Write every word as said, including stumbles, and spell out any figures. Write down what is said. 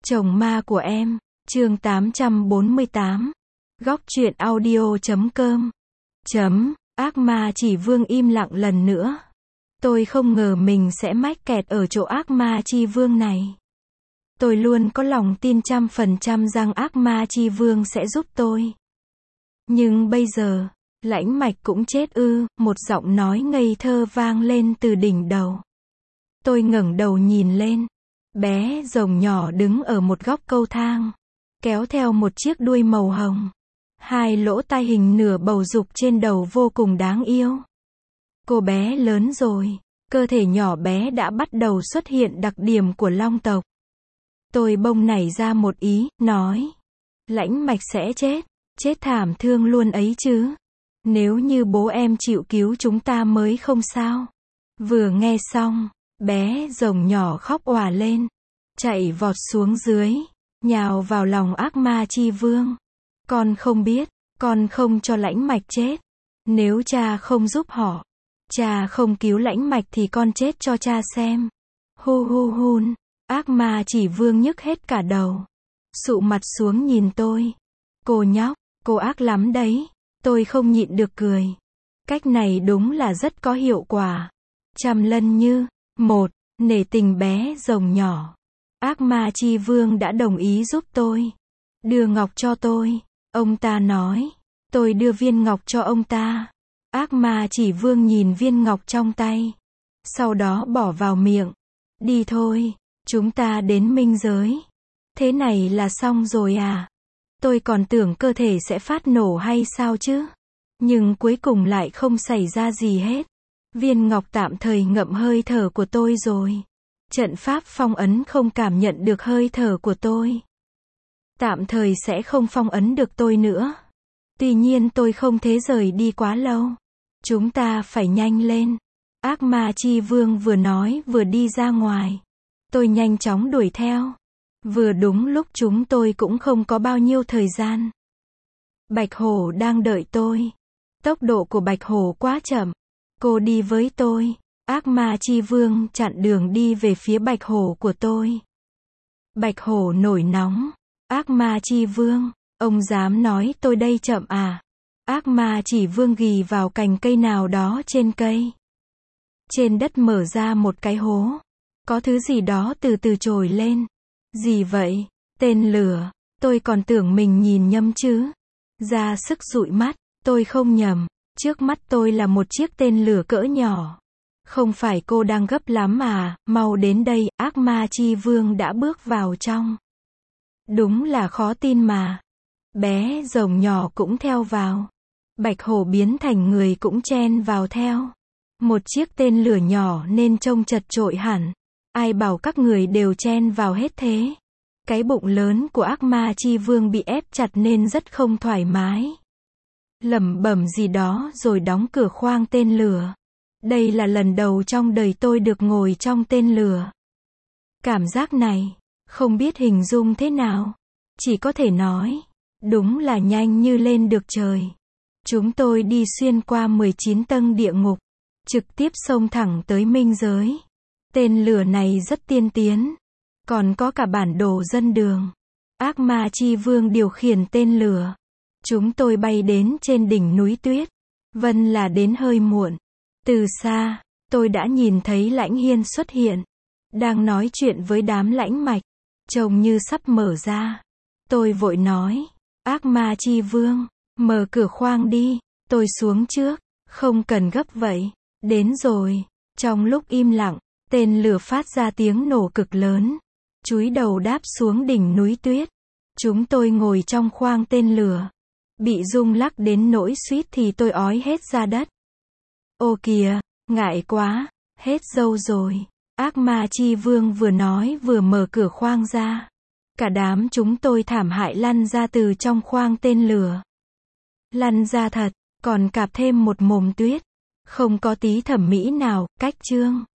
Chồng ma của em, chương tám trăm bốn mươi tám. Góc truyện audio chấm com. Chấm, ác ma chỉ vương im lặng lần nữa. Tôi không ngờ mình sẽ mắc kẹt ở chỗ ác ma chi vương này. Tôi luôn có lòng tin trăm phần trăm rằng ác ma chi vương sẽ giúp tôi. Nhưng bây giờ, Lãnh Mạch cũng chết ư, một giọng nói ngây thơ vang lên từ đỉnh đầu. Tôi ngẩng đầu nhìn lên. Bé rồng nhỏ đứng ở một góc cầu thang, kéo theo một chiếc đuôi màu hồng. Hai lỗ tai hình nửa bầu dục trên đầu vô cùng đáng yêu. Cô bé lớn rồi, cơ thể nhỏ bé đã bắt đầu xuất hiện đặc điểm của long tộc. Tôi bỗng nảy ra một ý, nói. Lãnh Mạch sẽ chết, chết thảm thương luôn ấy chứ. Nếu như bố em chịu cứu chúng ta mới không sao. Vừa nghe xong, bé rồng nhỏ khóc òa lên, chạy vọt xuống dưới, nhào vào lòng ác ma chi vương. Con không biết, con không cho Lãnh Mạch chết. Nếu cha không giúp họ, cha không cứu Lãnh Mạch thì con chết cho cha xem. Hu hu hun, ác ma chỉ vương nhức hết cả đầu. Sụ mặt xuống nhìn tôi. Cô nhóc, cô ác lắm đấy. Tôi không nhịn được cười. Cách này đúng là rất có hiệu quả. Trăm lân như, một, nể tình bé rồng nhỏ. Ác ma chi vương đã đồng ý giúp tôi. Đưa ngọc cho tôi. Ông ta nói. Tôi đưa viên ngọc cho ông ta. Ác ma chỉ vương nhìn viên ngọc trong tay. Sau đó bỏ vào miệng. Đi thôi, chúng ta đến minh giới. Thế này là xong rồi à? Tôi còn tưởng cơ thể sẽ phát nổ hay sao chứ? Nhưng cuối cùng lại không xảy ra gì hết. Viên ngọc tạm thời ngậm hơi thở của tôi rồi. Trận pháp phong ấn không cảm nhận được hơi thở của tôi. Tạm thời sẽ không phong ấn được tôi nữa. Tuy nhiên tôi không thể rời đi quá lâu. Chúng ta phải nhanh lên. Ác ma chi vương vừa nói vừa đi ra ngoài. Tôi nhanh chóng đuổi theo. Vừa đúng lúc chúng tôi cũng không có bao nhiêu thời gian. Bạch hổ đang đợi tôi. Tốc độ của bạch hổ quá chậm. Cô đi với tôi. Ác ma chi vương chặn đường đi về phía bạch hổ của tôi. Bạch hổ nổi nóng. Ác ma chi vương, ông dám nói tôi đây chậm à? Ác ma chỉ vương ghì vào cành cây nào đó trên cây. Trên đất mở ra một cái hố. Có thứ gì đó từ từ trồi lên. Gì vậy? Tên lửa. Tôi còn tưởng mình nhìn nhầm chứ. Ra sức dụi mắt, tôi không nhầm. Trước mắt tôi là một chiếc tên lửa cỡ nhỏ. Không phải cô đang gấp lắm à? Mau đến đây, ác ma chi vương đã bước vào trong. Đúng là khó tin mà. Bé rồng nhỏ cũng theo vào. Bạch hổ biến thành người cũng chen vào theo. Một chiếc tên lửa nhỏ nên trông chật chội hẳn. Ai bảo các người đều chen vào hết thế. Cái bụng lớn của ác ma chi vương bị ép chặt nên rất không thoải mái. Lẩm bẩm gì đó rồi đóng cửa khoang tên lửa. Đây là lần đầu trong đời tôi được ngồi trong tên lửa. Cảm giác này, không biết hình dung thế nào. Chỉ có thể nói, đúng là nhanh như lên được trời. Chúng tôi đi xuyên qua mười chín tầng địa ngục, trực tiếp xông thẳng tới minh giới. Tên lửa này rất tiên tiến. Còn có cả bản đồ dân đường. Ác ma chi vương điều khiển tên lửa. Chúng tôi bay đến trên đỉnh núi tuyết. Vân là đến hơi muộn. Từ xa, tôi đã nhìn thấy Lãnh Hiên xuất hiện. Đang nói chuyện với đám Lãnh Mạch. Trông như sắp mở ra. Tôi vội nói. Ác ma chi vương, mở cửa khoang đi. Tôi xuống trước. Không cần gấp vậy. Đến rồi. Trong lúc im lặng, tên lửa phát ra tiếng nổ cực lớn. Chúi đầu đáp xuống đỉnh núi tuyết. Chúng tôi ngồi trong khoang tên lửa. Bị rung lắc đến nỗi suýt thì tôi ói hết ra đất. Ô kìa, ngại quá, hết dâu rồi. Ác ma chi vương vừa nói vừa mở cửa khoang ra. Cả đám chúng tôi thảm hại lăn ra từ trong khoang tên lửa. Lăn ra thật, còn cạp thêm một mồm tuyết. Không có tí thẩm mỹ nào, cách chương.